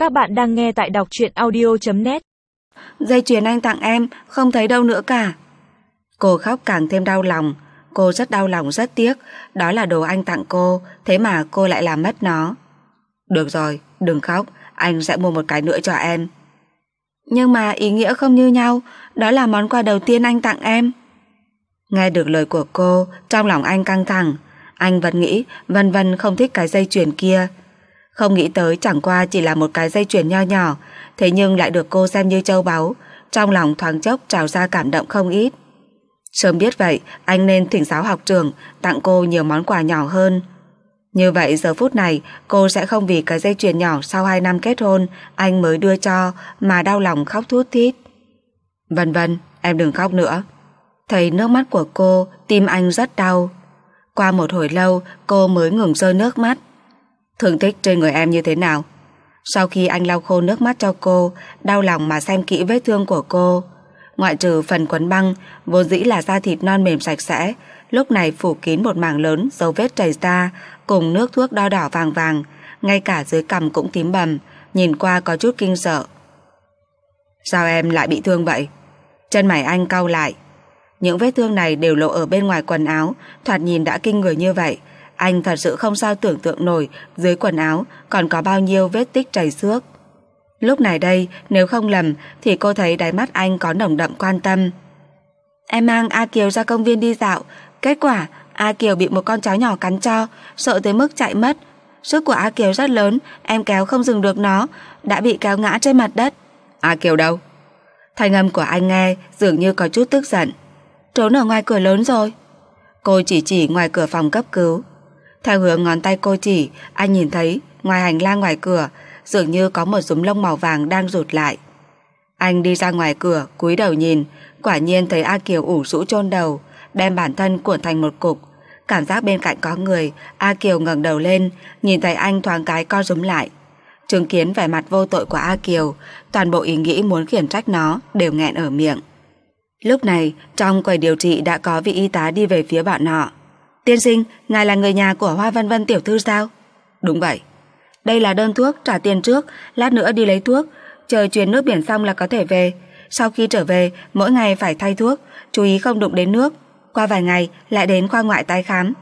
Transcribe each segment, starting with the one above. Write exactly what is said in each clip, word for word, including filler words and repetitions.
Các bạn đang nghe tại đọc truyện audio chấm net. Dây chuyền anh tặng em không thấy đâu nữa cả. Cô khóc càng thêm đau lòng. Cô rất đau lòng, rất tiếc. Đó là đồ anh tặng cô, thế mà cô lại làm mất nó. Được rồi, đừng khóc, anh sẽ mua một cái nữa cho em. Nhưng mà ý nghĩa không như nhau. Đó là món quà đầu tiên anh tặng em. Nghe được lời của cô, trong lòng anh căng thẳng. Anh vẫn nghĩ Vân Vân không thích cái dây chuyền kia. Không nghĩ tới chẳng qua chỉ là một cái dây chuyền nho nhỏ, thế nhưng lại được cô xem như châu báu. Trong lòng thoáng chốc trào ra cảm động không ít. Sớm biết vậy, anh nên thỉnh giáo học trường tặng cô nhiều món quà nhỏ hơn. Như vậy giờ phút này cô sẽ không vì cái dây chuyền nhỏ sau hai năm kết hôn anh mới đưa cho mà đau lòng khóc thút thít. Vân Vân, em đừng khóc nữa. Thấy nước mắt của cô, tim anh rất đau. Qua một hồi lâu cô mới ngừng rơi nước mắt. Thương tích trên người em như thế nào? Sau khi anh lau khô nước mắt cho cô, đau lòng mà xem kỹ vết thương của cô. Ngoại trừ phần quấn băng, vốn dĩ là da thịt non mềm sạch sẽ, lúc này phủ kín một mảng lớn dấu vết chảy ra, cùng nước thuốc đo đỏ vàng vàng, ngay cả dưới cằm cũng tím bầm, nhìn qua có chút kinh sợ. Sao em lại bị thương vậy? Chân mày anh cau lại. Những vết thương này đều lộ ở bên ngoài quần áo, thoạt nhìn đã kinh người như vậy. Anh thật sự không sao tưởng tượng nổi dưới quần áo còn có bao nhiêu vết tích chảy xước. Lúc này đây, nếu không lầm thì cô thấy đáy mắt anh có nồng đậm quan tâm. Em mang A Kiều ra công viên đi dạo, kết quả A Kiều bị một con chó nhỏ cắn cho, sợ tới mức chạy mất. Sức của A Kiều rất lớn, em kéo không dừng được nó, đã bị kéo ngã trên mặt đất. A Kiều đâu? Thanh âm của anh nghe dường như có chút tức giận. Trốn ở ngoài cửa lớn rồi. Cô chỉ chỉ ngoài cửa phòng cấp cứu. Theo hướng ngón tay cô chỉ, anh nhìn thấy ngoài hành lang ngoài cửa dường như có một túm lông màu vàng đang rụt lại. Anh đi ra ngoài cửa, cúi đầu nhìn, quả nhiên thấy A Kiều ủ rũ chôn đầu, đem bản thân cuộn thành một cục. Cảm giác bên cạnh có người, A Kiều ngẩng đầu lên, nhìn thấy anh thoáng cái co rúm lại. Chứng kiến vẻ mặt vô tội của A Kiều, toàn bộ ý nghĩ muốn khiển trách nó đều nghẹn ở miệng. Lúc này, trong quầy điều trị đã có vị y tá đi về phía bọn họ. Tiên sinh, ngài là người nhà của Hoa Vân Vân tiểu thư sao? Đúng vậy. Đây là đơn thuốc, trả tiền trước, lát nữa đi lấy thuốc, chờ chuyến nước biển xong là có thể về. Sau khi trở về, mỗi ngày phải thay thuốc, chú ý không đụng đến nước. Qua vài ngày lại đến khoa ngoại tái khám.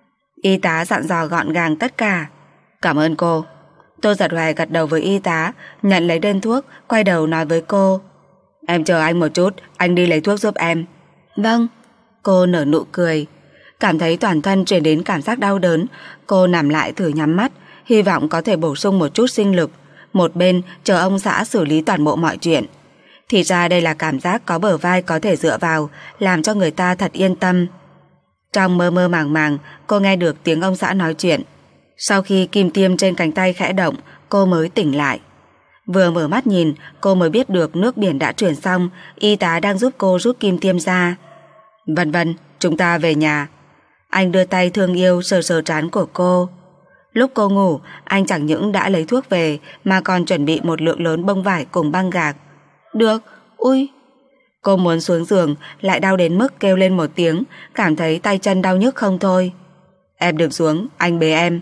Y tá dặn dò gọn gàng tất cả. Cảm ơn cô. Tô Giật Hoài gật đầu với y tá, nhận lấy đơn thuốc, quay đầu nói với cô. Em chờ anh một chút, anh đi lấy thuốc giúp em. Vâng. Cô nở nụ cười. Cảm thấy toàn thân truyền đến cảm giác đau đớn, cô nằm lại thử nhắm mắt, hy vọng có thể bổ sung một chút sinh lực. Một bên chờ ông xã xử lý toàn bộ mọi chuyện. Thì ra đây là cảm giác có bờ vai có thể dựa vào, làm cho người ta thật yên tâm. Trong mơ mơ màng màng, cô nghe được tiếng ông xã nói chuyện. Sau khi kim tiêm trên cánh tay khẽ động, cô mới tỉnh lại. Vừa mở mắt nhìn, cô mới biết được nước biển đã chuyển xong, y tá đang giúp cô rút kim tiêm ra. Vân Vân, chúng ta về nhà. Anh đưa tay thương yêu sờ sờ trán của cô. Lúc cô ngủ, anh chẳng những đã lấy thuốc về mà còn chuẩn bị một lượng lớn bông vải cùng băng gạc. Được, ui. Cô muốn xuống giường, lại đau đến mức kêu lên một tiếng, cảm thấy tay chân đau nhức không thôi. Em đừng xuống, anh bế em.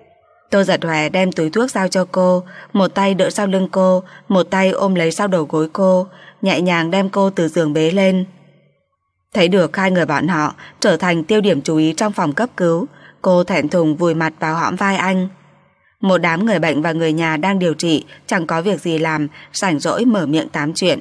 Tô Giật Hoài đem túi thuốc giao cho cô, một tay đỡ sau lưng cô, một tay ôm lấy sau đầu gối cô, nhẹ nhàng đem cô từ giường bế lên. Thấy được hai người bọn họ trở thành tiêu điểm chú ý trong phòng cấp cứu, cô thẹn thùng vùi mặt vào hõm vai anh. Một đám người bệnh và người nhà đang điều trị, chẳng có việc gì làm, rảnh rỗi mở miệng tám chuyện.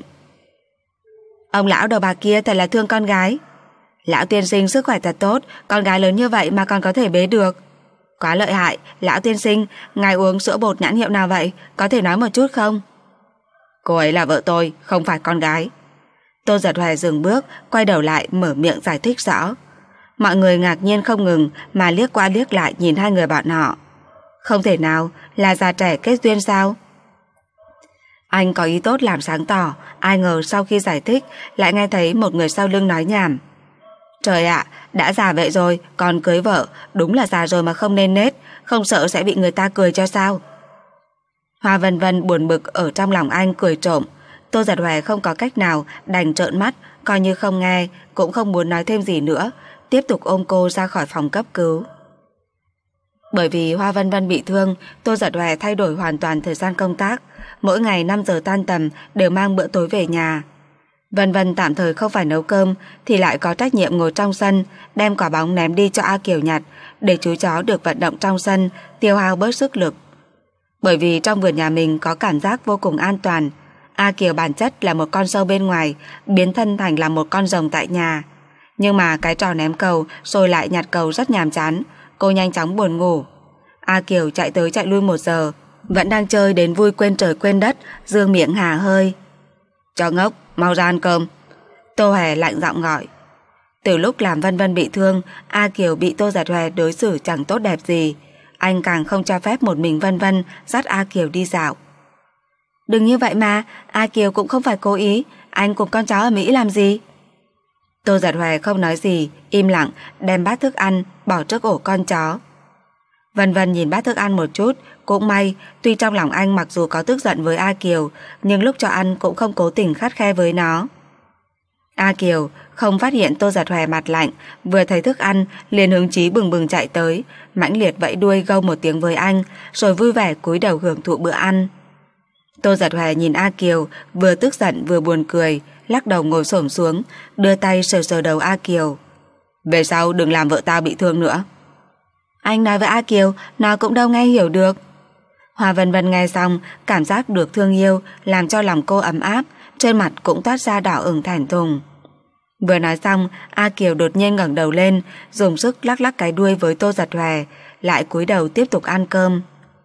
Ông lão đầu bạc kia thật là thương con gái. Lão tiên sinh sức khỏe thật tốt, con gái lớn như vậy mà còn có thể bế được. Quá lợi hại, lão tiên sinh, ngài uống sữa bột nhãn hiệu nào vậy, có thể nói một chút không? Cô ấy là vợ tôi, không phải con gái. Tô Giật Hoài dừng bước, quay đầu lại mở miệng giải thích rõ. Mọi người ngạc nhiên không ngừng mà liếc qua liếc lại nhìn hai người bọn họ. Không thể nào, là già trẻ kết duyên sao? Anh có ý tốt làm sáng tỏ, ai ngờ sau khi giải thích lại nghe thấy một người sau lưng nói nhảm. Trời ạ, đã già vậy rồi, còn cưới vợ, đúng là già rồi mà không nên nết, không sợ sẽ bị người ta cười cho sao? Hoa Vân Vân buồn bực ở trong lòng anh cười trộm. Tô Giật Hoài không có cách nào, đành trợn mắt, coi như không nghe, cũng không muốn nói thêm gì nữa, tiếp tục ôm cô ra khỏi phòng cấp cứu. Bởi vì Hoa Vân Vân bị thương, Tô Giật Hòe thay đổi hoàn toàn thời gian công tác. Mỗi ngày năm giờ tan tầm đều mang bữa tối về nhà. Vân Vân tạm thời không phải nấu cơm thì lại có trách nhiệm ngồi trong sân, đem quả bóng ném đi cho A Kiều nhặt, để chú chó được vận động trong sân, tiêu hao bớt sức lực. Bởi vì trong vườn nhà mình có cảm giác vô cùng an toàn. A Kiều bản chất là một con sâu bên ngoài, biến thân thành là một con rồng tại nhà. Nhưng mà cái trò ném cầu rồi lại nhặt cầu rất nhàm chán, cô nhanh chóng buồn ngủ. A Kiều chạy tới chạy lui một giờ, vẫn đang chơi đến vui quên trời quên đất, dương miệng hà hơi. Cho ngốc, mau ra ăn cơm. Tô Hòe lạnh giọng gọi. Từ lúc làm Vân Vân bị thương, A Kiều bị Tô Giật Hòe đối xử chẳng tốt đẹp gì. Anh càng không cho phép một mình Vân Vân dắt A Kiều đi dạo. Đừng như vậy mà, A Kiều cũng không phải cố ý, anh cùng con chó ở Mỹ làm gì? Tô Giật Hòe không nói gì, im lặng đem bát thức ăn bỏ trước ổ con chó. Vân Vân nhìn bát thức ăn một chút, cũng may, tuy trong lòng anh mặc dù có tức giận với A Kiều, nhưng lúc cho ăn cũng không cố tình khắt khe với nó. A Kiều không phát hiện Tô Giật Hòe mặt lạnh, vừa thấy thức ăn liền hứng chí bừng bừng chạy tới, mãnh liệt vẫy đuôi gâu một tiếng với anh, rồi vui vẻ cúi đầu hưởng thụ bữa ăn. Tô Giật Hòe nhìn A Kiều, vừa tức giận vừa buồn cười, lắc đầu ngồi xổm xuống, đưa tay sờ sờ đầu A Kiều. Về sau đừng làm vợ tao bị thương nữa. Anh nói với A Kiều, nó cũng đâu nghe hiểu được. Hoa Vân Vân nghe xong, cảm giác được thương yêu làm cho lòng cô ấm áp, trên mặt cũng toát ra đỏ ửng thẹn thùng. Vừa nói xong, A Kiều đột nhiên ngẩng đầu lên, dùng sức lắc lắc cái đuôi với Tô Giật Hòe, lại cúi đầu tiếp tục ăn cơm.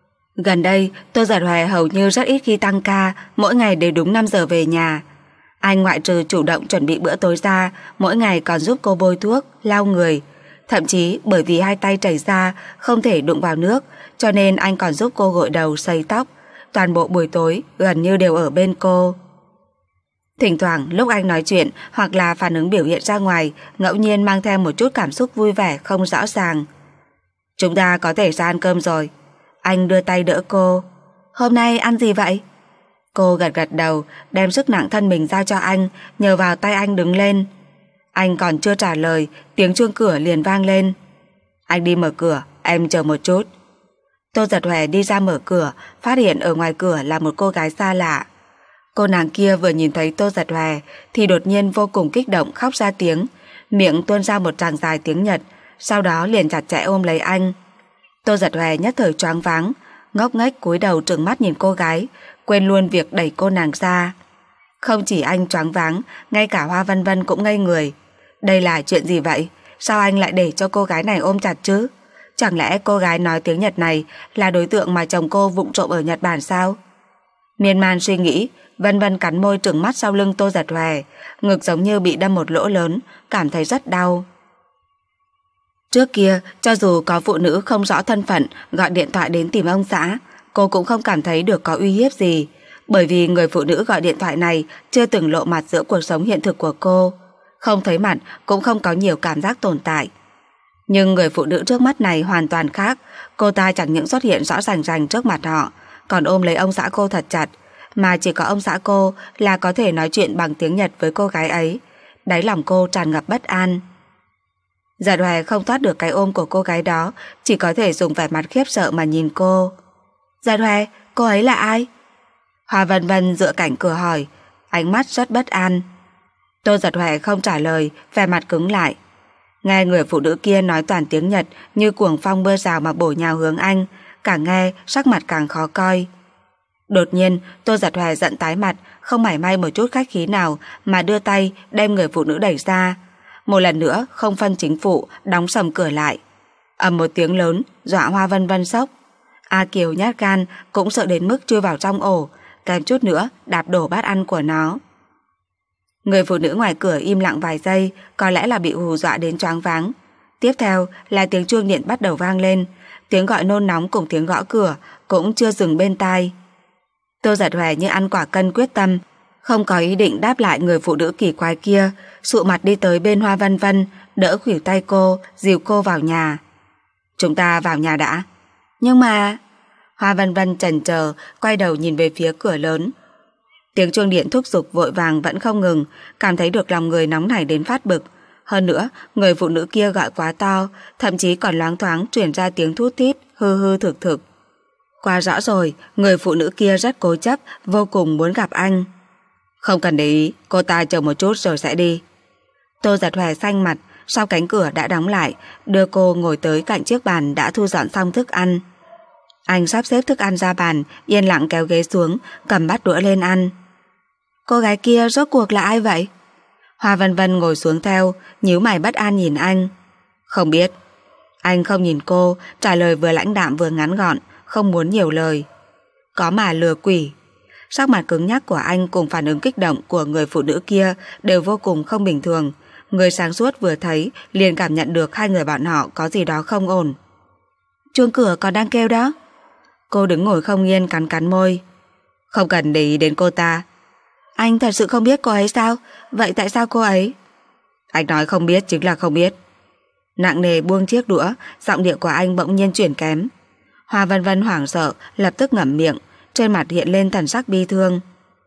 Gần đây, Tô Giật Hòe hầu như rất ít khi tăng ca, mỗi ngày đều đúng năm giờ về nhà. Anh ngoại trừ chủ động chuẩn bị bữa tối ra, mỗi ngày còn giúp cô bôi thuốc, lau người. Thậm chí bởi vì hai tay chảy ra, không thể đụng vào nước, cho nên anh còn giúp cô gội đầu, sấy tóc. Toàn bộ buổi tối gần như đều ở bên cô. Thỉnh thoảng lúc anh nói chuyện hoặc là phản ứng biểu hiện ra ngoài, ngẫu nhiên mang theo một chút cảm xúc vui vẻ không rõ ràng. Chúng ta có thể ra ăn cơm rồi. Anh đưa tay đỡ cô. Hôm nay ăn gì vậy? Cô gật gật đầu, đem sức nặng thân mình giao cho anh, nhờ vào tay anh đứng lên. Anh còn chưa trả lời, tiếng chuông cửa liền vang lên. Anh đi mở cửa, em chờ một chút. Tô Giật Hòe đi ra mở cửa, phát hiện ở ngoài cửa là một cô gái xa lạ. Cô nàng kia vừa nhìn thấy Tô Giật Hòe thì đột nhiên vô cùng kích động khóc ra tiếng, miệng tuôn ra một tràng dài tiếng Nhật, sau đó liền chặt chẽ ôm lấy anh. Tô Giật Hòe nhất thời choáng váng, ngốc nghếch cúi đầu trừng mắt nhìn cô gái, quên luôn việc đẩy cô nàng ra. Không chỉ anh choáng váng, ngay cả Hoa Vân Vân cũng ngây người. Đây là chuyện gì vậy? Sao anh lại để cho cô gái này ôm chặt chứ? Chẳng lẽ cô gái nói tiếng Nhật này là đối tượng mà chồng cô vụng trộm ở Nhật Bản sao? Miên man suy nghĩ, Vân Vân cắn môi trừng mắt sau lưng Tô Giật Hòe, ngực giống như bị đâm một lỗ lớn, cảm thấy rất đau. Trước kia, cho dù có phụ nữ không rõ thân phận gọi điện thoại đến tìm ông xã, cô cũng không cảm thấy được có uy hiếp gì, bởi vì người phụ nữ gọi điện thoại này chưa từng lộ mặt giữa cuộc sống hiện thực của cô, không thấy mặt cũng không có nhiều cảm giác tồn tại. Nhưng người phụ nữ trước mắt này hoàn toàn khác, cô ta chẳng những xuất hiện rõ ràng ràng trước mặt họ, còn ôm lấy ông xã cô thật chặt, mà chỉ có ông xã cô là có thể nói chuyện bằng tiếng Nhật với cô gái ấy. Đáy lòng cô tràn ngập bất an. Giật Hòe không thoát được cái ôm của cô gái đó, chỉ có thể dùng vẻ mặt khiếp sợ mà nhìn cô. Giật Hòe, cô ấy là ai? Hoa Vân Vân dựa cạnh cửa hỏi, ánh mắt rất bất an. Tô Giật Hòe không trả lời, vẻ mặt cứng lại. Nghe người phụ nữ kia nói toàn tiếng Nhật như cuồng phong mưa rào mà bổ nhào hướng anh, càng nghe sắc mặt càng khó coi. Đột nhiên Tô Giật Hòe giận tái mặt, không mảy may một chút khách khí nào mà đưa tay đem người phụ nữ đẩy ra. Một lần nữa không phân chính phụ đóng sầm cửa lại. Ầm một tiếng lớn dọa Hoa Vân Vân sốc. A Kiều nhát gan cũng sợ đến mức chui vào trong ổ, kèm chút nữa đạp đổ bát ăn của nó. Người phụ nữ ngoài cửa im lặng vài giây, có lẽ là bị hù dọa đến choáng váng. Tiếp theo là tiếng chuông điện bắt đầu vang lên, tiếng gọi nôn nóng cùng tiếng gõ cửa cũng chưa dừng bên tai. Tô Giật Hòe như ăn quả cân quyết tâm, không có ý định đáp lại người phụ nữ kỳ quái kia, sụ mặt đi tới bên Hoa Vân Vân, đỡ khuỷu tay cô, dìu cô vào nhà. Chúng ta vào nhà đã. Nhưng mà... Hoa Vân Vân chần chờ, quay đầu nhìn về phía cửa lớn. Tiếng chuông điện thúc giục vội vàng vẫn không ngừng, cảm thấy được lòng người nóng nảy đến phát bực. Hơn nữa, người phụ nữ kia gọi quá to, thậm chí còn loáng thoáng truyền ra tiếng thút thít, hư hư thực thực. Quá rõ rồi, người phụ nữ kia rất cố chấp, vô cùng muốn gặp anh. Không cần để ý, cô ta chờ một chút rồi sẽ đi. Tô Giật Hoè xanh mặt, sau cánh cửa đã đóng lại, đưa cô ngồi tới cạnh chiếc bàn đã thu dọn xong thức ăn. Anh sắp xếp thức ăn ra bàn, yên lặng kéo ghế xuống, cầm bát đũa lên ăn. Cô gái kia rốt cuộc là ai vậy? Hoa Vân Vân ngồi xuống theo, nhíu mày bất an nhìn anh. Không biết. Anh không nhìn cô, trả lời vừa lãnh đạm vừa ngắn gọn, không muốn nhiều lời. Có mà lừa quỷ. Sắc mặt cứng nhắc của anh cùng phản ứng kích động của người phụ nữ kia đều vô cùng không bình thường. Người sáng suốt vừa thấy liền cảm nhận được hai người bọn họ có gì đó không ổn. Chuông cửa còn đang kêu đó. Cô đứng ngồi không yên, cắn cắn môi. Không cần để ý đến cô ta. Anh thật sự không biết cô ấy sao? Vậy tại sao cô ấy? Anh nói không biết chính là không biết. Nặng nề buông chiếc đũa, giọng điệu của anh bỗng nhiên chuyển kém. Hoa Vân Vân hoảng sợ, lập tức ngậm miệng, trên mặt hiện lên thần sắc bi thương.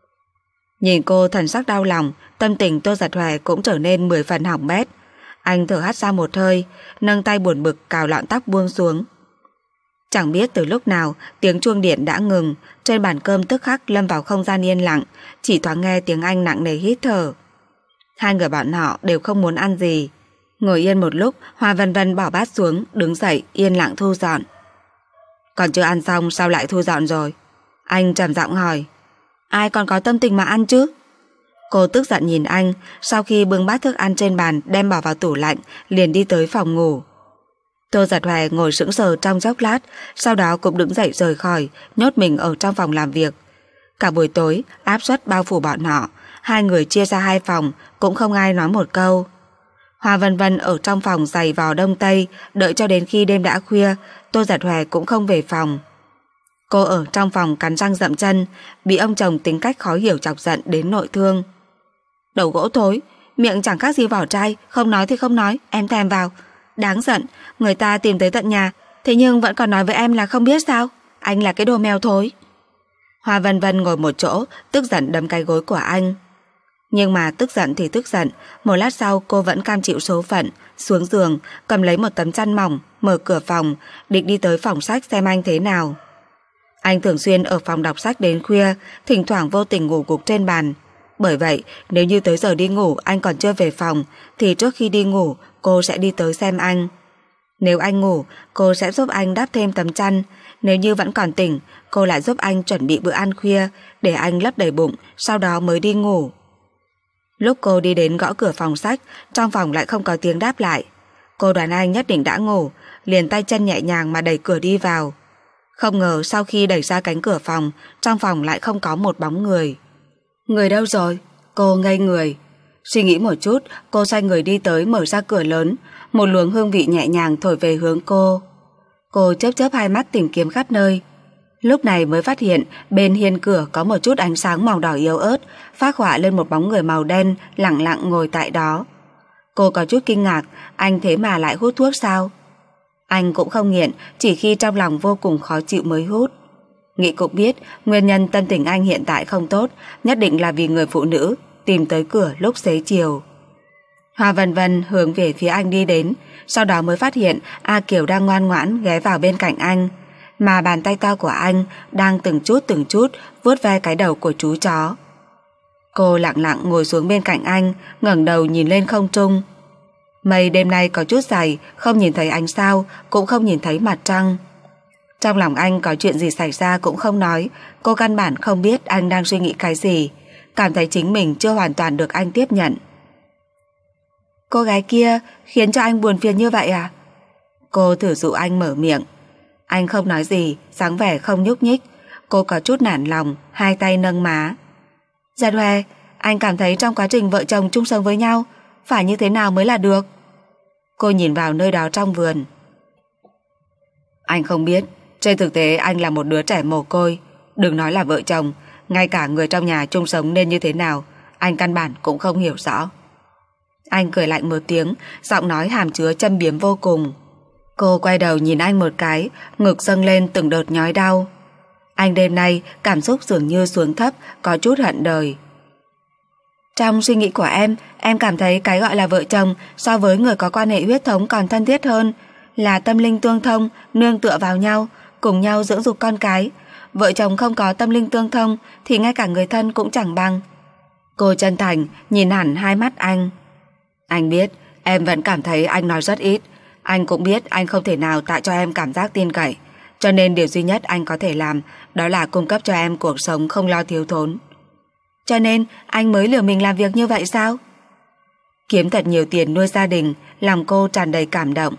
Nhìn cô thần sắc đau lòng, tâm tình Tô Giật Hoè cũng trở nên mười phần hỏng bét. Anh thở hắt ra một hơi, nâng tay buồn bực cào lọn tóc buông xuống. Chẳng biết từ lúc nào tiếng chuông điện đã ngừng, trên bàn cơm tức khắc lâm vào không gian yên lặng, chỉ thoáng nghe tiếng anh nặng nề hít thở. Hai người bọn họ đều không muốn ăn gì. Ngồi yên một lúc, Hoa Vân Vân bỏ bát xuống, đứng dậy yên lặng thu dọn. Còn chưa ăn xong sao lại thu dọn rồi? Anh trầm giọng hỏi. Ai còn có tâm tình mà ăn chứ? Cô tức giận nhìn anh, sau khi bưng bát thức ăn trên bàn đem bỏ vào tủ lạnh, liền đi tới phòng ngủ. Tô Giật Hoè ngồi sững sờ trong chốc lát, sau đó cũng đứng dậy rời khỏi, nhốt mình ở trong phòng làm việc. Cả buổi tối, áp suất bao phủ bọn họ, hai người chia ra hai phòng, cũng không ai nói một câu. Hoa Vân Vân ở trong phòng giày vò đông tây, đợi cho đến khi đêm đã khuya, Tô Giật Hoè cũng không về phòng. Cô ở trong phòng cắn răng dậm chân, bị ông chồng tính cách khó hiểu chọc giận đến nội thương. Đầu gỗ thối, miệng chẳng khác gì vỏ chai, không nói thì không nói, em thèm vào. Đáng giận, người ta tìm tới tận nhà, thế nhưng vẫn còn nói với em là không biết sao. Anh là cái đồ mèo thối. Hoa Vân Vân ngồi một chỗ, tức giận đấm cái gối của anh. Nhưng mà tức giận thì tức giận, một lát sau cô vẫn cam chịu số phận, xuống giường, cầm lấy một tấm chăn mỏng, mở cửa phòng, định đi tới phòng sách xem anh thế nào. Anh thường xuyên ở phòng đọc sách đến khuya, thỉnh thoảng vô tình ngủ gục trên bàn. Bởi vậy, nếu như tới giờ đi ngủ anh còn chưa về phòng, thì trước khi đi ngủ cô sẽ đi tới xem anh. Nếu anh ngủ, cô sẽ giúp anh đắp thêm tấm chăn. Nếu như vẫn còn tỉnh, cô lại giúp anh chuẩn bị bữa ăn khuya, để anh lấp đầy bụng, sau đó mới đi ngủ. Lúc cô đi đến gõ cửa phòng sách, trong phòng lại không có tiếng đáp lại. Cô đoán anh nhất định đã ngủ, liền tay chân nhẹ nhàng mà đẩy cửa đi vào. Không ngờ sau khi đẩy ra cánh cửa phòng, trong phòng lại không có một bóng người. Người đâu rồi? Cô ngây người. Suy nghĩ một chút, cô xoay người đi tới mở ra cửa lớn, một luồng hương vị nhẹ nhàng thổi về hướng cô. Cô chớp chớp hai mắt tìm kiếm khắp nơi. Lúc này mới phát hiện bên hiên cửa có một chút ánh sáng màu đỏ yếu ớt, phác họa lên một bóng người màu đen lặng lặng ngồi tại đó. Cô có chút kinh ngạc, anh thế mà lại hút thuốc sao? Anh cũng không nghiện, chỉ khi trong lòng vô cùng khó chịu mới hút. Nghĩ cũng biết, nguyên nhân tâm tình anh hiện tại không tốt, nhất định là vì người phụ nữ tìm tới cửa lúc xế chiều. Hoa Vân Vân hướng về phía anh đi đến, sau đó mới phát hiện A Kiều đang ngoan ngoãn ghé vào bên cạnh anh, mà bàn tay to của anh đang từng chút từng chút vuốt ve cái đầu của chú chó. Cô lặng lặng ngồi xuống bên cạnh anh, ngẩng đầu nhìn lên không trung. Mây đêm nay có chút dày, không nhìn thấy ánh sao, cũng không nhìn thấy mặt trăng. Trong lòng anh có chuyện gì xảy ra cũng không nói, cô căn bản không biết anh đang suy nghĩ cái gì, cảm thấy chính mình chưa hoàn toàn được anh tiếp nhận. Cô gái kia khiến cho anh buồn phiền như vậy à? Cô thử dụ anh mở miệng. Anh không nói gì, dáng vẻ không nhúc nhích. Cô có chút nản lòng, hai tay nâng má. Giật Hoè, anh cảm thấy trong quá trình vợ chồng chung sống với nhau phải như thế nào mới là được? Cô nhìn vào nơi đó trong vườn. Anh không biết, trên thực tế anh là một đứa trẻ mồ côi. Đừng nói là vợ chồng, ngay cả người trong nhà chung sống nên như thế nào, anh căn bản cũng không hiểu rõ. Anh cười lạnh một tiếng, giọng nói hàm chứa châm biếm vô cùng. Cô quay đầu nhìn anh một cái, ngực dâng lên từng đợt nhói đau. Anh đêm nay cảm xúc dường như xuống thấp, có chút hận đời. Trong suy nghĩ của em, em cảm thấy cái gọi là vợ chồng so với người có quan hệ huyết thống còn thân thiết hơn, là tâm linh tương thông, nương tựa vào nhau, cùng nhau dưỡng dục con cái. Vợ chồng không có tâm linh tương thông thì ngay cả người thân cũng chẳng bằng. Cô chân thành nhìn hẳn hai mắt anh. Anh biết em vẫn cảm thấy anh nói rất ít. Anh cũng biết anh không thể nào tạo cho em cảm giác tin cậy, cho nên điều duy nhất anh có thể làm đó là cung cấp cho em cuộc sống không lo thiếu thốn. Cho nên anh mới lừa mình làm việc như vậy sao? Kiếm thật nhiều tiền nuôi gia đình, lòng cô tràn đầy cảm động.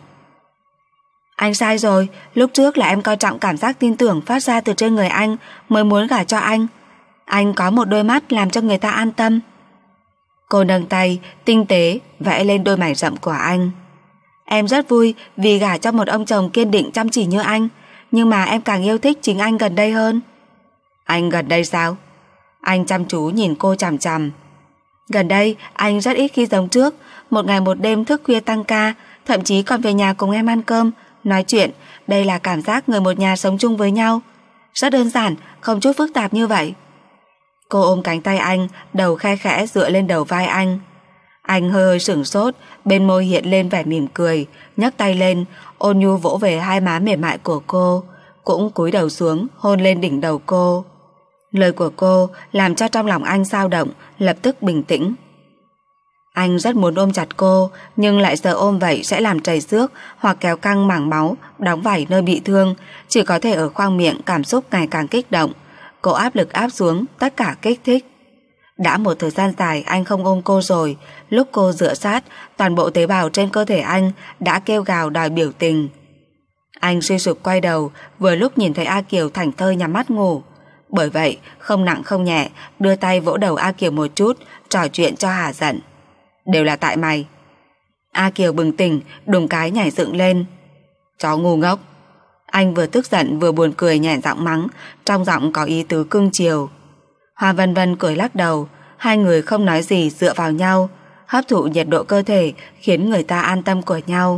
Anh sai rồi, lúc trước là em coi trọng cảm giác tin tưởng phát ra từ trên người anh mới muốn gả cho anh. Anh có một đôi mắt làm cho người ta an tâm. Cô nâng tay, tinh tế, vẽ lên đôi mày rậm của anh. Em rất vui vì gả cho một ông chồng kiên định chăm chỉ như anh, nhưng mà em càng yêu thích chính anh gần đây hơn. Anh gần đây sao? Anh chăm chú nhìn cô chằm chằm. Gần đây anh rất ít khi giống trước, một ngày một đêm thức khuya tăng ca, thậm chí còn về nhà cùng em ăn cơm, nói chuyện. Đây là cảm giác người một nhà sống chung với nhau. Rất đơn giản, không chút phức tạp như vậy. Cô ôm cánh tay anh, đầu khe khẽ dựa lên đầu vai anh. Anh hơi hơi sửng sốt, bên môi hiện lên vẻ mỉm cười, nhấc tay lên, ôn nhu vỗ về hai má mềm mại của cô, cũng cúi đầu xuống hôn lên đỉnh đầu cô. Lời của cô làm cho trong lòng anh dao động, lập tức bình tĩnh. Anh rất muốn ôm chặt cô, nhưng lại sợ ôm vậy sẽ làm trầy xước hoặc kéo căng mảng máu, đóng vảy nơi bị thương, chỉ có thể ở khoang miệng cảm xúc ngày càng kích động. Cô áp lực áp xuống tất cả kích thích. Đã một thời gian dài anh không ôm cô rồi, lúc cô dựa sát, toàn bộ tế bào trên cơ thể anh đã kêu gào đòi biểu tình. Anh suy sụp quay đầu, vừa lúc nhìn thấy A Kiều thảnh thơi nhắm mắt ngủ. Bởi vậy, không nặng không nhẹ, đưa tay vỗ đầu A Kiều một chút, trò chuyện cho hả giận. Đều là tại mày. A Kiều bừng tỉnh, đùng cái nhảy dựng lên. Chó ngu ngốc. Anh vừa tức giận vừa buồn cười nhẹ giọng mắng, trong giọng có ý tứ cưng chiều. Hoa Vân Vân cười lắc đầu, hai người không nói gì dựa vào nhau, hấp thụ nhiệt độ cơ thể khiến người ta an tâm của nhau.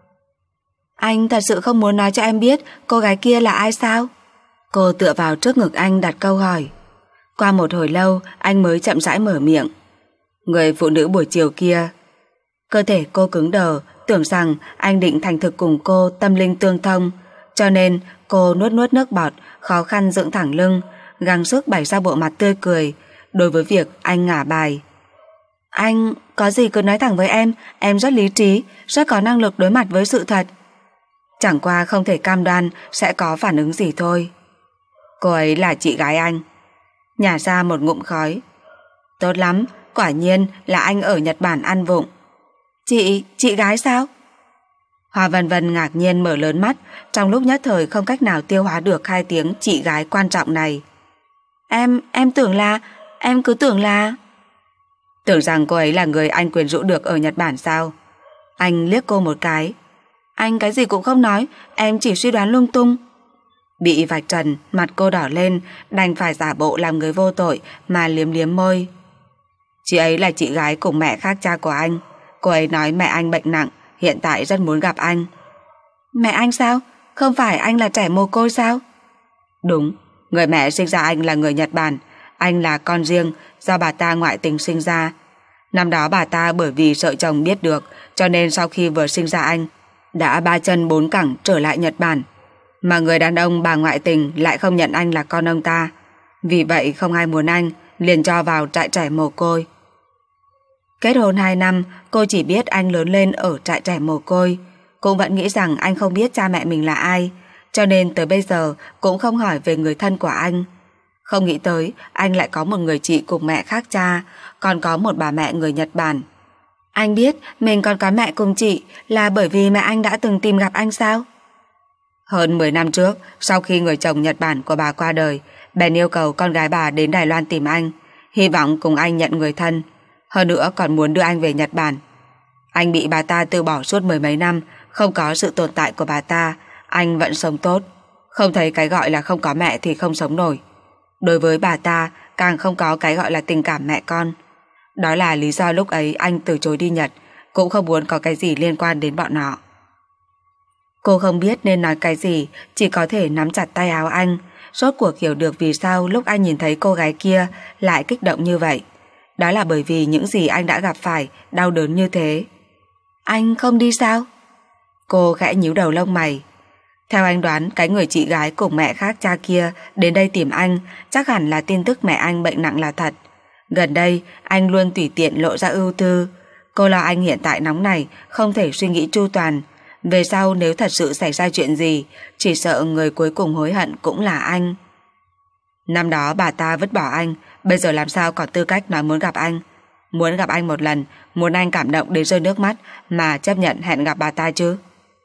Anh thật sự không muốn nói cho em biết cô gái kia là ai sao? Cô tựa vào trước ngực anh đặt câu hỏi. Qua một hồi lâu anh mới chậm rãi mở miệng. Người phụ nữ buổi chiều kia. Cơ thể cô cứng đờ, tưởng rằng anh định thành thực cùng cô tâm linh tương thông, cho nên cô nuốt nuốt nước bọt, khó khăn dựng thẳng lưng, gắng sức bày ra bộ mặt tươi cười đối với việc anh ngả bài. Anh có gì cứ nói thẳng với em, em rất lý trí, rất có năng lực đối mặt với sự thật. Chẳng qua không thể cam đoan sẽ có phản ứng gì thôi. Cô ấy là chị gái anh. Nhả ra một ngụm khói. Tốt lắm, quả nhiên là anh ở Nhật Bản ăn vụng. Chị, chị gái sao? Hoa Vân Vân ngạc nhiên mở lớn mắt, trong lúc nhất thời không cách nào tiêu hóa được hai tiếng chị gái quan trọng này. Em, em tưởng là, em cứ tưởng là... Tưởng rằng cô ấy là người anh quyến rũ được ở Nhật Bản sao? Anh liếc cô một cái. Anh cái gì cũng không nói, em chỉ suy đoán lung tung. Bị vạch trần, mặt cô đỏ lên, đành phải giả bộ làm người vô tội mà liếm liếm môi. Chị ấy là chị gái cùng mẹ khác cha của anh. Cô ấy nói mẹ anh bệnh nặng, hiện tại rất muốn gặp anh. Mẹ anh sao? Không phải anh là trẻ mồ côi sao? Đúng, người mẹ sinh ra anh là người Nhật Bản. Anh là con riêng do bà ta ngoại tình sinh ra. Năm đó bà ta bởi vì sợ chồng biết được, cho nên sau khi vừa sinh ra anh đã ba chân bốn cẳng trở lại Nhật Bản. Mà người đàn ông bà ngoại tình lại không nhận anh là con ông ta. Vì vậy không ai muốn anh, liền cho vào trại trẻ mồ côi. Kết hôn hai năm, cô chỉ biết anh lớn lên ở trại trẻ mồ côi. Cũng vẫn nghĩ rằng anh không biết cha mẹ mình là ai, cho nên tới bây giờ cũng không hỏi về người thân của anh. Không nghĩ tới anh lại có một người chị cùng mẹ khác cha, còn có một bà mẹ người Nhật Bản. Anh biết mình còn có mẹ cùng chị là bởi vì mẹ anh đã từng tìm gặp anh sao? Hơn mười năm trước, sau khi người chồng Nhật Bản của bà qua đời, bèn yêu cầu con gái bà đến Đài Loan tìm anh, hy vọng cùng anh nhận người thân. Hơn nữa còn muốn đưa anh về Nhật Bản. Anh bị bà ta từ bỏ suốt mười mấy năm, không có sự tồn tại của bà ta, anh vẫn sống tốt. Không thấy cái gọi là không có mẹ thì không sống nổi. Đối với bà ta, càng không có cái gọi là tình cảm mẹ con. Đó là lý do lúc ấy anh từ chối đi Nhật, cũng không muốn có cái gì liên quan đến bọn họ. Cô không biết nên nói cái gì, chỉ có thể nắm chặt tay áo anh, rốt cuộc hiểu được vì sao lúc anh nhìn thấy cô gái kia lại kích động như vậy. Đó là bởi vì những gì anh đã gặp phải đau đớn như thế. Anh không đi sao? Cô khẽ nhíu đầu lông mày. Theo anh đoán, cái người chị gái cùng mẹ khác cha kia đến đây tìm anh chắc hẳn là tin tức mẹ anh bệnh nặng là thật. Gần đây anh luôn tùy tiện lộ ra ưu tư. Cô lo anh hiện tại nóng này không thể suy nghĩ chu toàn. Về sau nếu thật sự xảy ra chuyện gì, chỉ sợ người cuối cùng hối hận cũng là anh. Năm đó bà ta vứt bỏ anh, bây giờ làm sao còn tư cách nói muốn gặp anh. Muốn gặp anh một lần, muốn anh cảm động đến rơi nước mắt mà chấp nhận hẹn gặp bà ta chứ.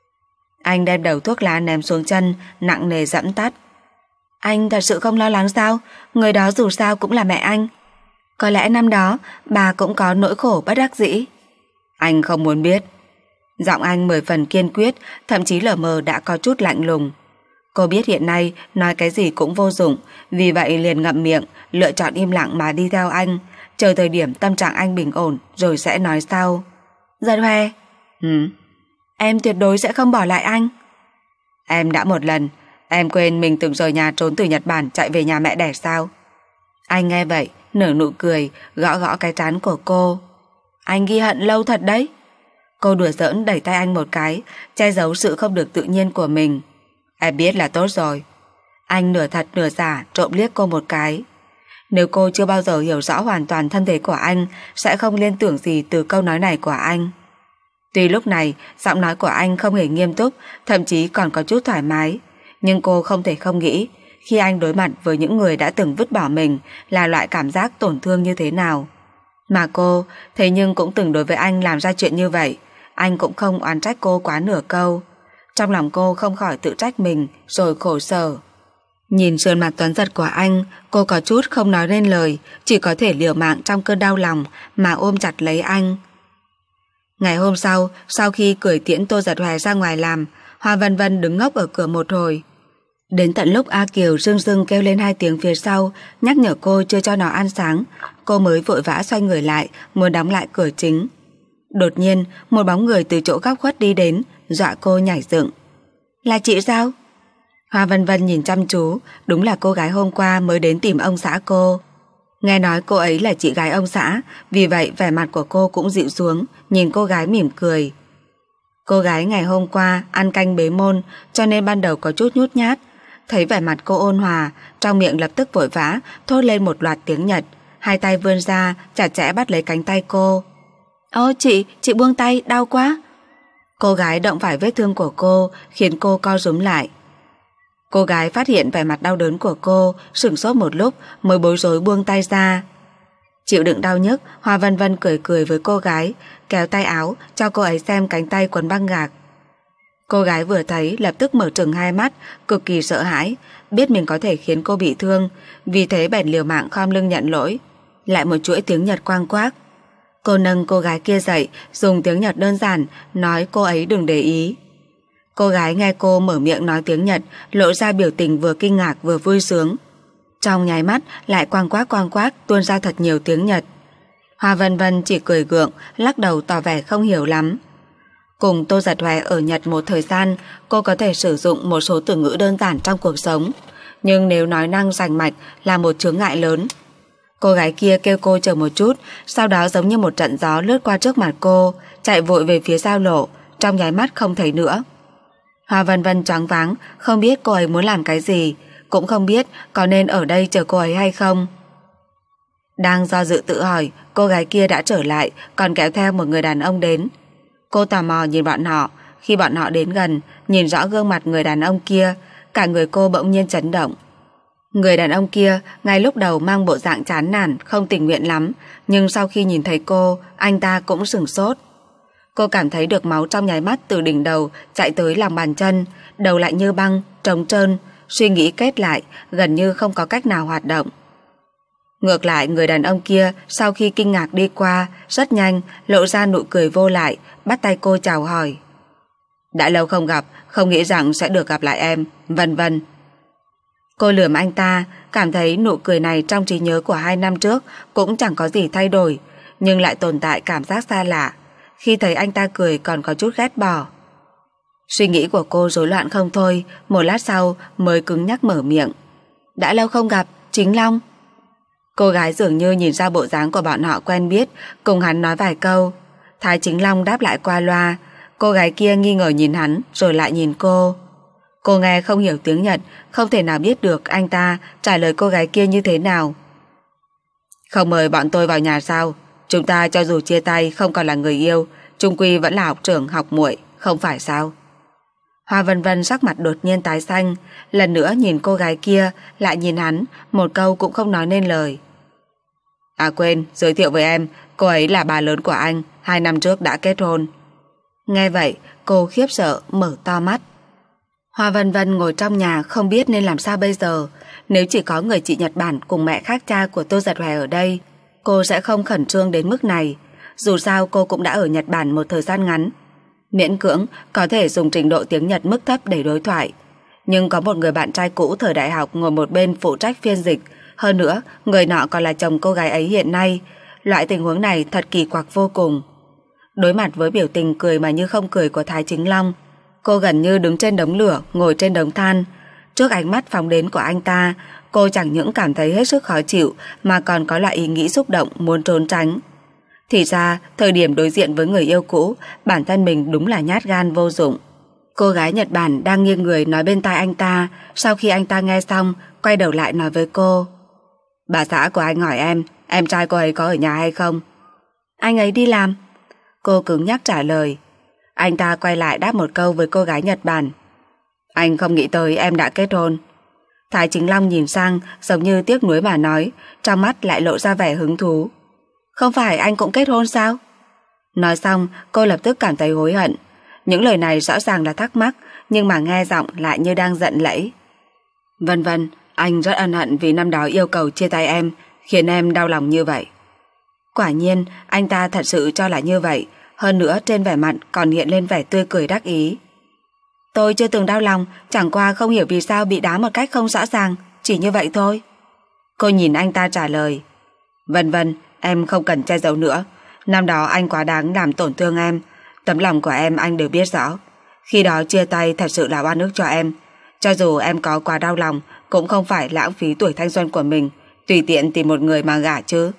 Anh đem đầu thuốc lá ném xuống chân, nặng nề dẫm tắt. Anh thật sự không lo lắng sao? Người đó dù sao cũng là mẹ anh. Có lẽ năm đó bà cũng có nỗi khổ bất đắc dĩ. Anh không muốn biết. Giọng anh mười phần kiên quyết, thậm chí lờ mờ đã có chút lạnh lùng. Cô biết hiện nay nói cái gì cũng vô dụng, vì vậy liền ngậm miệng, lựa chọn im lặng mà đi theo anh, chờ thời điểm tâm trạng anh bình ổn rồi sẽ nói sau. Giật Hoè. Ừ. Em tuyệt đối sẽ không bỏ lại anh. Em đã một lần, em quên mình từng rời nhà trốn từ Nhật Bản chạy về nhà mẹ đẻ sao? Anh nghe vậy, nở nụ cười, gõ gõ cái trán của cô. Anh ghi hận lâu thật đấy. Cô đùa giỡn đẩy tay anh một cái, che giấu sự không được tự nhiên của mình. Em biết là tốt rồi. Anh nửa thật nửa giả trộm liếc cô một cái. Nếu cô chưa bao giờ hiểu rõ hoàn toàn thân thế của anh, sẽ không liên tưởng gì từ câu nói này của anh. Tuy lúc này giọng nói của anh không hề nghiêm túc, thậm chí còn có chút thoải mái, nhưng cô không thể không nghĩ khi anh đối mặt với những người đã từng vứt bỏ mình là loại cảm giác tổn thương như thế nào. Mà cô thế nhưng cũng từng đối với anh làm ra chuyện như vậy, anh cũng không oán trách cô quá nửa câu. Trong lòng cô không khỏi tự trách mình rồi khổ sở. Nhìn sườn mặt tuấn giật của anh, cô có chút không nói nên lời, chỉ có thể liều mạng trong cơn đau lòng mà ôm chặt lấy anh. Ngày hôm sau, sau khi cười tiễn Tô Giật Hoè ra ngoài làm, Hoa Vân Vân đứng ngốc ở cửa một hồi. Đến tận lúc A Kiều rưng rưng kêu lên hai tiếng phía sau, nhắc nhở cô chưa cho nó ăn sáng, cô mới vội vã xoay người lại, muốn đóng lại cửa chính. Đột nhiên, một bóng người từ chỗ góc khuất đi đến, dọa cô nhảy dựng. Là chị sao? Hoa Vân Vân nhìn chăm chú, đúng là cô gái hôm qua mới đến tìm ông xã cô. Nghe nói cô ấy là chị gái ông xã, vì vậy vẻ mặt của cô cũng dịu xuống, nhìn cô gái mỉm cười. Cô gái ngày hôm qua ăn canh bế môn, cho nên ban đầu có chút nhút nhát. Thấy vẻ mặt cô ôn hòa, trong miệng lập tức vội vã thốt lên một loạt tiếng Nhật, hai tay vươn ra chặt chẽ bắt lấy cánh tay cô. Ô chị, chị buông tay, đau quá. Cô gái động phải vết thương của cô, khiến cô co rúm lại. Cô gái phát hiện vẻ mặt đau đớn của cô, sửng sốt một lúc mới bối rối buông tay ra. Chịu đựng đau nhức, Hoa Vân Vân cười cười với cô gái, kéo tay áo cho cô ấy xem cánh tay quấn băng gạc. Cô gái vừa thấy lập tức mở trừng hai mắt, cực kỳ sợ hãi, biết mình có thể khiến cô bị thương, vì thế bèn liều mạng khom lưng nhận lỗi. Lại một chuỗi tiếng Nhật quang quác. Cô nâng cô gái kia dậy, dùng tiếng Nhật đơn giản nói cô ấy đừng để ý. Cô gái nghe cô mở miệng nói tiếng Nhật, lộ ra biểu tình vừa kinh ngạc vừa vui sướng. Trong nháy mắt lại quang quác quang quác tuôn ra thật nhiều tiếng Nhật. Hoa Vân Vân chỉ cười gượng, lắc đầu tỏ vẻ không hiểu lắm. Cùng Tô Giật Hoè ở Nhật một thời gian, cô có thể sử dụng một số từ ngữ đơn giản trong cuộc sống, nhưng nếu nói năng rành mạch là một chướng ngại lớn. Cô gái kia kêu cô chờ một chút, sau đó giống như một trận gió lướt qua trước mặt cô, chạy vội về phía giao lộ, trong nháy mắt không thấy nữa. Hoa Vân Vân choáng váng, không biết cô ấy muốn làm cái gì, cũng không biết có nên ở đây chờ cô ấy hay không. Đang do dự tự hỏi, cô gái kia đã trở lại, còn kéo theo một người đàn ông đến. Cô tò mò nhìn bọn họ, khi bọn họ đến gần, nhìn rõ gương mặt người đàn ông kia, cả người cô bỗng nhiên chấn động. Người đàn ông kia ngay lúc đầu mang bộ dạng chán nản, không tình nguyện lắm, nhưng sau khi nhìn thấy cô, anh ta cũng sửng sốt. Cô cảm thấy được máu trong nháy mắt từ đỉnh đầu chạy tới lòng bàn chân, đầu lại như băng, trống trơn, suy nghĩ kết lại, gần như không có cách nào hoạt động. Ngược lại, người đàn ông kia sau khi kinh ngạc đi qua, rất nhanh lộ ra nụ cười vô lại, bắt tay cô chào hỏi. Đã lâu không gặp, không nghĩ rằng sẽ được gặp lại em, vân vân. Cô lườm anh ta, cảm thấy nụ cười này trong trí nhớ của hai năm trước cũng chẳng có gì thay đổi, nhưng lại tồn tại cảm giác xa lạ. Khi thấy anh ta cười còn có chút ghét bỏ. Suy nghĩ của cô rối loạn không thôi, một lát sau mới cứng nhắc mở miệng. Đã lâu không gặp, Chính Long. Cô gái dường như nhìn ra bộ dáng của bọn họ quen biết, cùng hắn nói vài câu. Thái Chính Long đáp lại qua loa. Cô gái kia nghi ngờ nhìn hắn, rồi lại nhìn cô. Cô nghe không hiểu tiếng Nhật, không thể nào biết được anh ta trả lời cô gái kia như thế nào. Không mời bọn tôi vào nhà sao? Chúng ta cho dù chia tay không còn là người yêu, chung quy vẫn là học trưởng học muội, không phải sao? Hoa Vân Vân sắc mặt đột nhiên tái xanh, lần nữa nhìn cô gái kia, lại nhìn hắn, một câu cũng không nói nên lời. À quên, giới thiệu với em, cô ấy là bà lớn của anh, hai năm trước đã kết hôn. Nghe vậy, cô khiếp sợ, mở to mắt. Hoa Vân Vân ngồi trong nhà không biết nên làm sao bây giờ. Nếu chỉ có người chị Nhật Bản cùng mẹ khác cha của Tô Giật Hoài ở đây, cô sẽ không khẩn trương đến mức này. Dù sao cô cũng đã ở Nhật Bản một thời gian ngắn, miễn cưỡng có thể dùng trình độ tiếng Nhật mức thấp để đối thoại. Nhưng có một người bạn trai cũ thời đại học ngồi một bên phụ trách phiên dịch. Hơn nữa, người nọ còn là chồng cô gái ấy hiện nay. Loại tình huống này thật kỳ quặc vô cùng. Đối mặt với biểu tình cười mà như không cười của Thái Chính Long, cô gần như đứng trên đống lửa, ngồi trên đống than. Trước ánh mắt phóng đến của anh ta, cô chẳng những cảm thấy hết sức khó chịu mà còn có loại ý nghĩ xúc động muốn trốn tránh. Thì ra, thời điểm đối diện với người yêu cũ, bản thân mình đúng là nhát gan vô dụng. Cô gái Nhật Bản đang nghiêng người nói bên tai anh ta. Sau khi anh ta nghe xong, quay đầu lại nói với cô: Bà xã của anh hỏi em, em trai cô ấy có ở nhà hay không? Anh ấy đi làm. Cô cứng nhắc trả lời. Anh ta quay lại đáp một câu với cô gái Nhật Bản: Anh không nghĩ tới em đã kết hôn. Thái Chính Long nhìn sang giống như tiếc nuối mà nói, trong mắt lại lộ ra vẻ hứng thú. Không phải anh cũng kết hôn sao? Nói xong, cô lập tức cảm thấy hối hận. Những lời này rõ ràng là thắc mắc, nhưng mà nghe giọng lại như đang giận lẫy. Vân Vân, anh rất ân hận vì năm đó yêu cầu chia tay em, khiến em đau lòng như vậy. Quả nhiên, anh ta thật sự cho là như vậy. Hơn nữa trên vẻ mặt còn hiện lên vẻ tươi cười đắc ý. Tôi chưa từng đau lòng, chẳng qua không hiểu vì sao bị đá một cách không rõ ràng, chỉ như vậy thôi. Cô nhìn anh ta trả lời. Vân Vân, em không cần che giấu nữa. Năm đó anh quá đáng làm tổn thương em. Tấm lòng của em anh đều biết rõ. Khi đó chia tay thật sự là oan ức cho em. Cho dù em có quá đau lòng, cũng không phải lãng phí tuổi thanh xuân của mình, tùy tiện tìm một người mà gả chứ.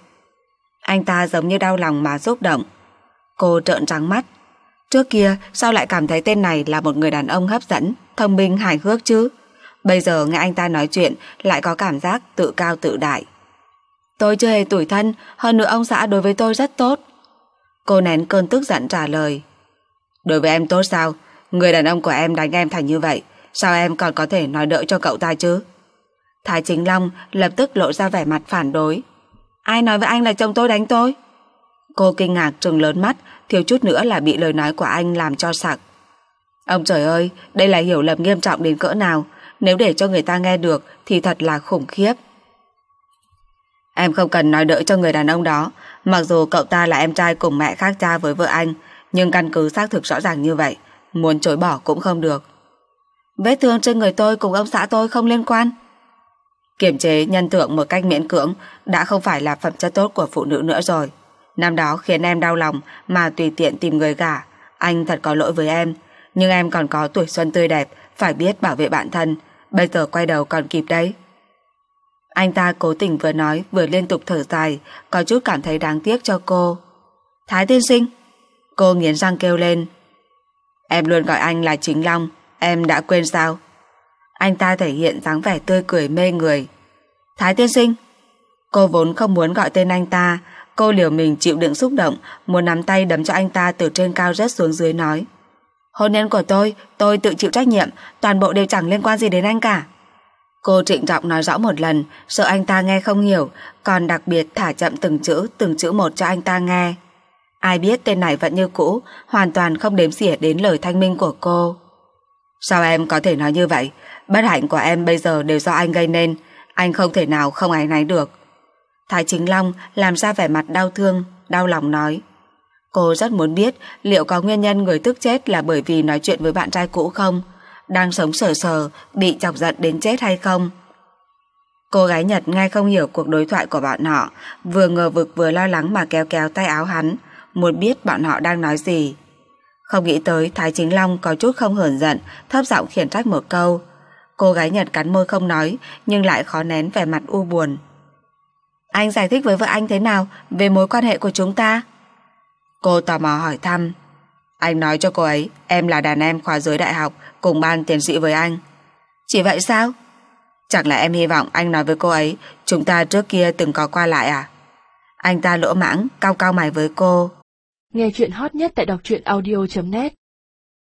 Anh ta giống như đau lòng mà xúc động. Cô trợn trắng mắt. Trước kia sao lại cảm thấy tên này là một người đàn ông hấp dẫn, thông minh, hài hước chứ? Bây giờ nghe anh ta nói chuyện lại có cảm giác tự cao tự đại. Tôi chưa hề tủi thân, hơn nữa ông xã đối với tôi rất tốt. Cô nén cơn tức giận trả lời. Đối với em tốt sao? Người đàn ông của em đánh em thành như vậy, sao em còn có thể nói đỡ cho cậu ta chứ? Thái Chính Long lập tức lộ ra vẻ mặt phản đối. Ai nói với anh là chồng tôi đánh tôi? Cô kinh ngạc trừng lớn mắt, thiếu chút nữa là bị lời nói của anh làm cho sặc. Ông trời ơi, đây là hiểu lầm nghiêm trọng đến cỡ nào. Nếu để cho người ta nghe được thì thật là khủng khiếp. Em không cần nói đỡ cho người đàn ông đó. Mặc dù cậu ta là em trai cùng mẹ khác cha với vợ anh, nhưng căn cứ xác thực rõ ràng như vậy, muốn chối bỏ cũng không được. Vết thương trên người tôi cùng ông xã tôi không liên quan. Kiềm chế nhân thượng một cách miễn cưỡng đã không phải là phẩm chất tốt của phụ nữ nữa rồi. Năm đó khiến em đau lòng mà tùy tiện tìm người gả, anh thật có lỗi với em. Nhưng em còn có tuổi xuân tươi đẹp, phải biết bảo vệ bản thân. Bây giờ quay đầu còn kịp đấy. Anh ta cố tình vừa nói vừa liên tục thở dài, có chút cảm thấy đáng tiếc cho cô. Thái tiên sinh. Cô nghiến răng kêu lên. Em luôn gọi anh là Chính Long, em đã quên sao? Anh ta thể hiện dáng vẻ tươi cười mê người. Thái tiên sinh. Cô vốn không muốn gọi tên anh ta. Cô liều mình chịu đựng xúc động, muốn nắm tay đấm cho anh ta từ trên cao rớt xuống dưới nói. Hôn nhân của tôi, tôi tự chịu trách nhiệm, toàn bộ đều chẳng liên quan gì đến anh cả. Cô trịnh trọng nói rõ một lần, sợ anh ta nghe không hiểu, còn đặc biệt thả chậm từng chữ, từng chữ một cho anh ta nghe. Ai biết tên này vẫn như cũ, hoàn toàn không đếm xỉa đến lời thanh minh của cô. Sao em có thể nói như vậy? Bất hạnh của em bây giờ đều do anh gây nên, anh không thể nào không áy náy được. Thái Chính Long làm ra vẻ mặt đau thương, đau lòng nói. Cô rất muốn biết liệu có nguyên nhân người tức chết là bởi vì nói chuyện với bạn trai cũ không? Đang sống sờ sờ, bị chọc giận đến chết hay không? Cô gái Nhật nghe không hiểu cuộc đối thoại của bọn họ, vừa ngờ vực vừa lo lắng mà kéo kéo tay áo hắn, muốn biết bọn họ đang nói gì. Không nghĩ tới Thái Chính Long có chút không hờn giận, thấp giọng khiển trách một câu. Cô gái Nhật cắn môi không nói, nhưng lại khó nén vẻ mặt u buồn. Anh giải thích với vợ anh thế nào về mối quan hệ của chúng ta? Cô tò mò hỏi thăm. Anh nói cho cô ấy em là đàn em khóa dưới đại học cùng ban tiến sĩ với anh. Chỉ vậy sao? Chẳng lẽ em hy vọng anh nói với cô ấy chúng ta trước kia từng có qua lại à? Anh ta lỗ mãng cau cau mày với cô. Nghe chuyện hot nhất tại đọc truyện audio chấm net.